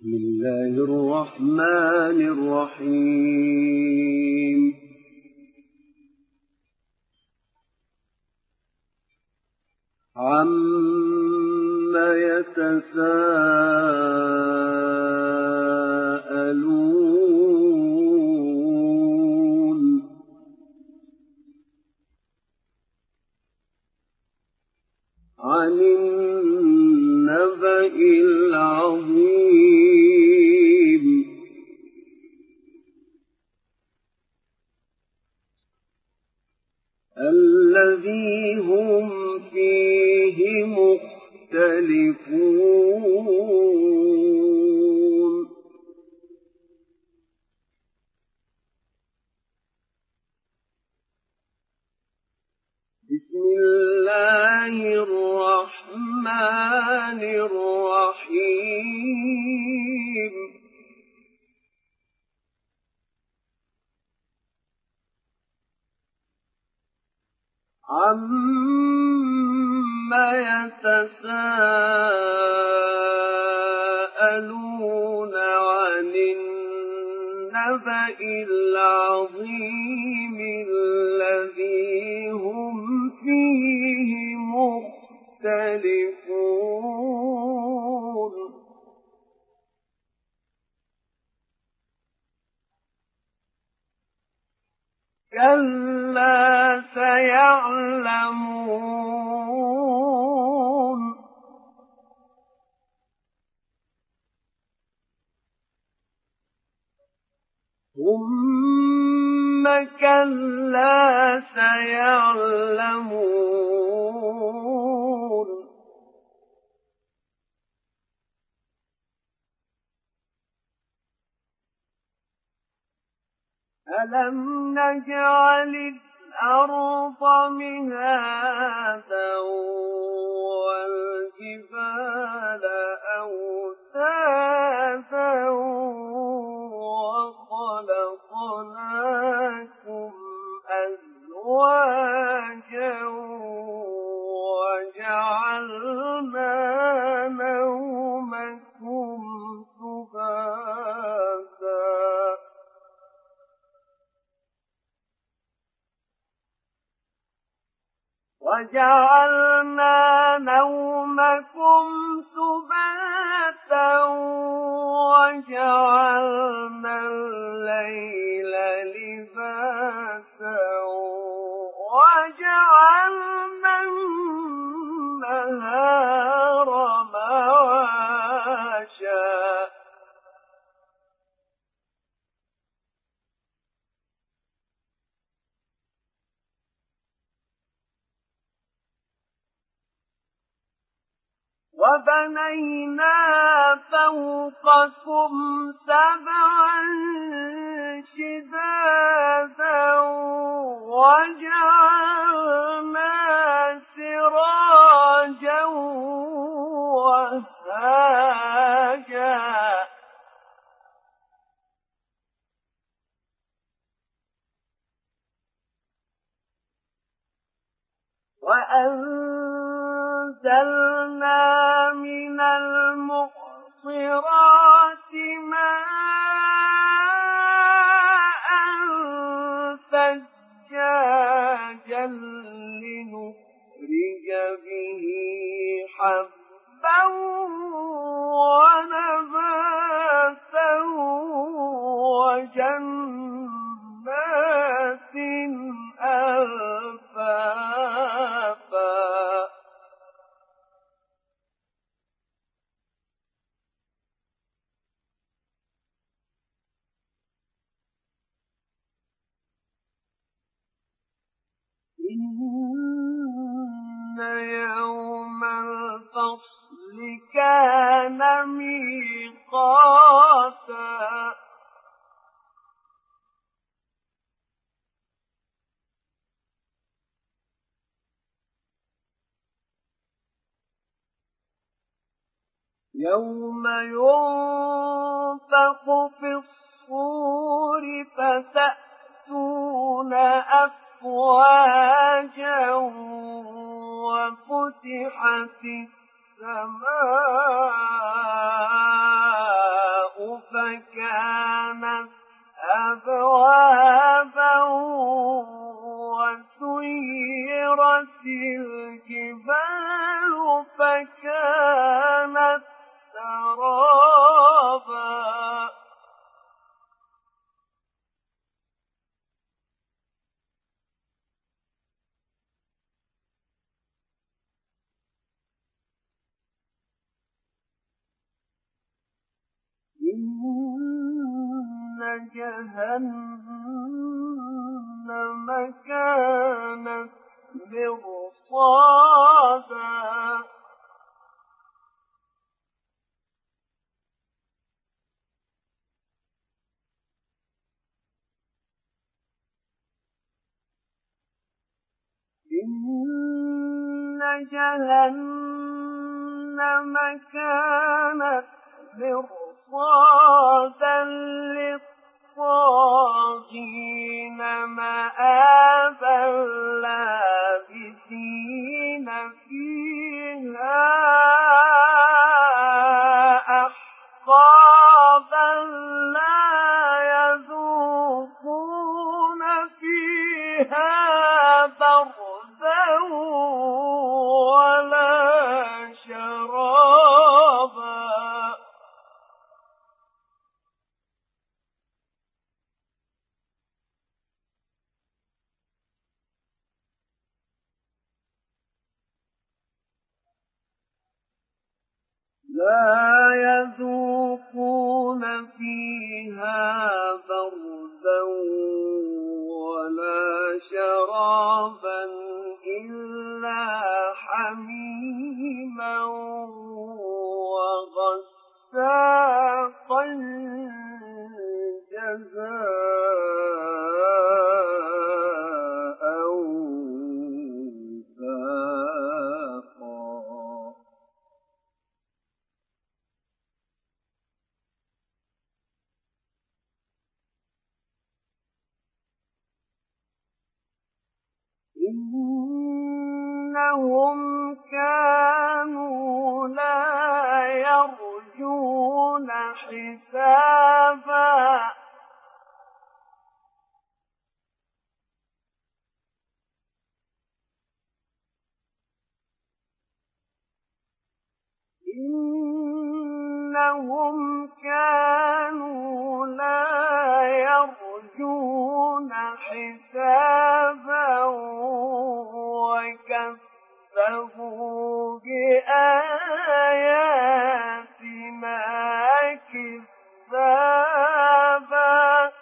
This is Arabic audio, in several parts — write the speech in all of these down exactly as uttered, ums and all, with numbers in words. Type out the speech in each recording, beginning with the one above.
بسم الله الرحمن الرحيم عَمَّ يَتَسَاءَلُونَ عَنِ النَّبَإِ الْعَظِيمِ الَّذِي هُمْ فِيهِ مُخْتَلِفُونَ بسم الله الرحمن الرحيم عَمَّ يَتَسَاءَلُونَ عَنِ النَّبَإِ الْعَظِيمِ الَّذِي هُمْ فِيهِ مُخْتَلِفُونَ كَلَّا سَيَعْلَمُونَ ثُمَّ كَلَّا سَيَعْلَمُونَ أَلَمْ نَجْعَلِ الْأَرْضَ مِهَادًا وَالْجِبَالَ أَوْتَادًا وَخَلَقْنَاكُمْ أَزْوَاجًا وَجَعَلْنَا نَوْمَكُمْ سُبَاتًا وَجَعَلْنَا نَوْمَكُمْ سُبَاتًا وَجَعَلْنَا اللَّيْلَ لِبَاسًا وَجَعَلْنَا النَّهَارَ مَعَاشًا وَبَنَيْنَا فَوْقَكُمْ سَبْعًا شِدَادًا وَجَعَلْنَا سِرَاجًا وَهَّاجًا وَأَنزَلْنَا مِنَ الْمُعْصِرَاتِ مَاءً ثَجَّاجًا لِّنُخْرِجَ بِهِ حَبًّا وَنَبَاتًا وَجَنَّاتٍ أَلْفَافًا إِنَّ يَوْمَ الْفَصْلِ كَانَ مِيقَاتًا يَوْمَ يُنفَخُ فِي الصُّورِ فَتَأْتُونَ أَفْوَاجًا وَفُتِحَتِ السَّمَاءُ فكانت أبوابا وسيرت الجبال فكانت سرابا إن جهنم كانت مرصادا إن جهنم كانت مرصادا للطاغين مآبا لابثين فيها أحقابا لا يذوقون فيها بردا ولا شرابا لا يذوقون فيها بردا ولا شرابا إلا حميما وغساقا جزاء وفاقا إنهم كانوا لا يرجون حسابا إنهم كانوا لا يرجون حسابا وكذبوا بآياتنا كذابا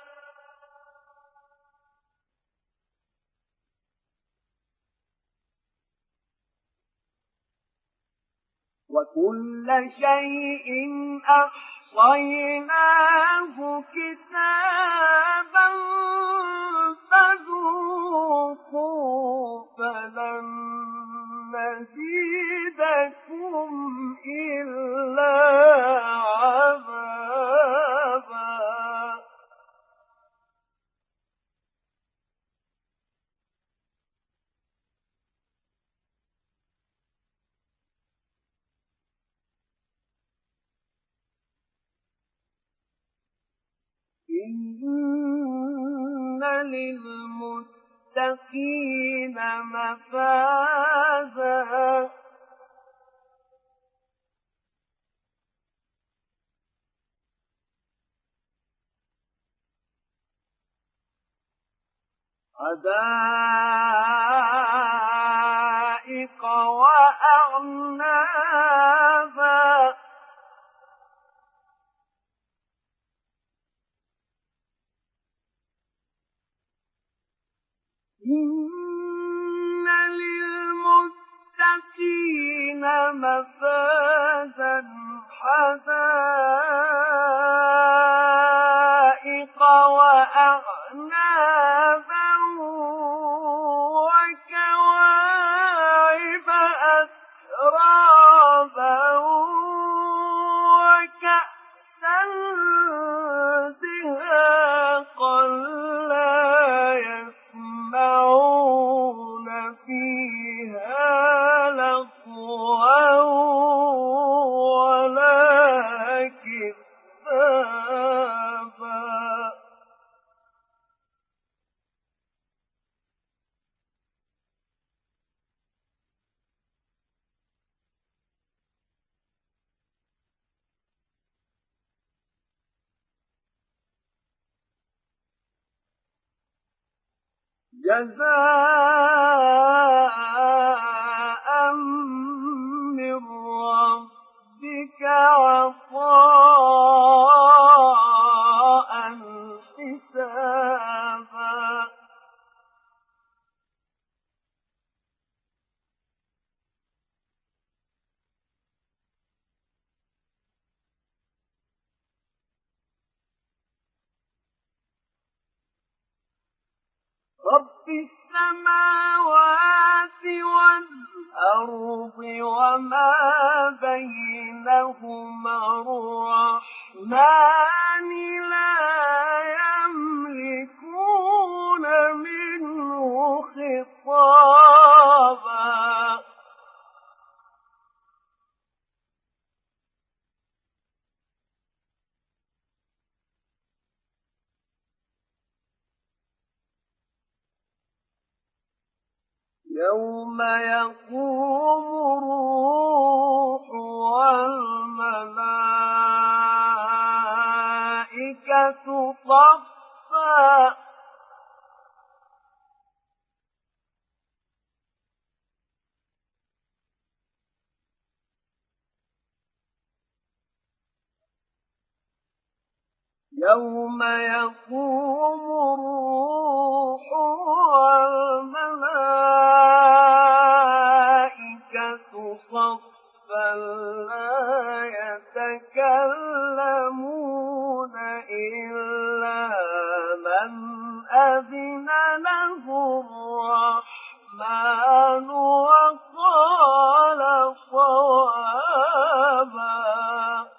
وكل شيء أحصيناه كتابا فذوقوا فلن نزيدكم إلا عذابا إن للمتقين مفازا حدائق وأعنابا إن للمتقين مفازا حدائق وأعنابا وكواعب أترابا وكأسا دهاقا لا يسمعون فيها لغوا ولا كذابا جزاء من ربك عطاء حسابا رب السماوات والأرض وما بينهما الرحمن لا يملكون منه خطابا يوم يقوم الروح والملائكة صفا يوم يقوم الروح والملائكة صفا لا يتكلمون إلا من أذن له الرحمن وقال صوابا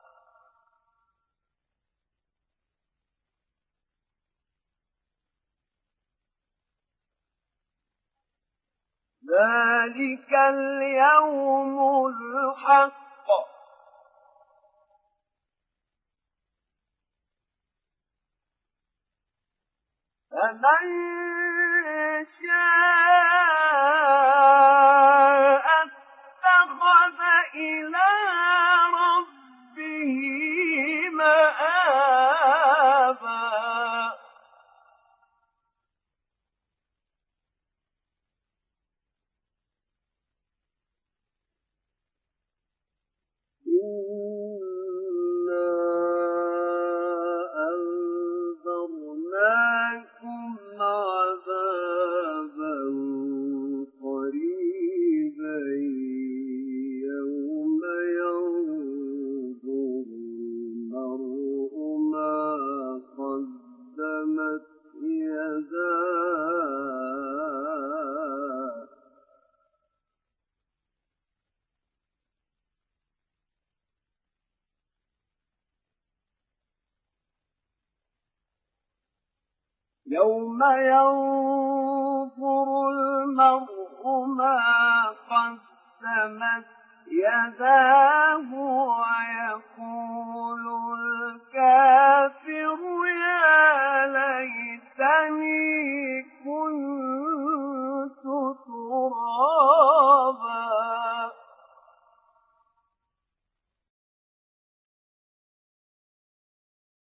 ذلك اليوم الحق فمن شاء اتخذ إلى ربه مآبا إنا أنذرناكم عذابا قريبا يوم ينظر المرء ما قدمت يداه يوم ينظر المرء ما قدمت يداه ويقول الكافر يا ليتني كنت ترابا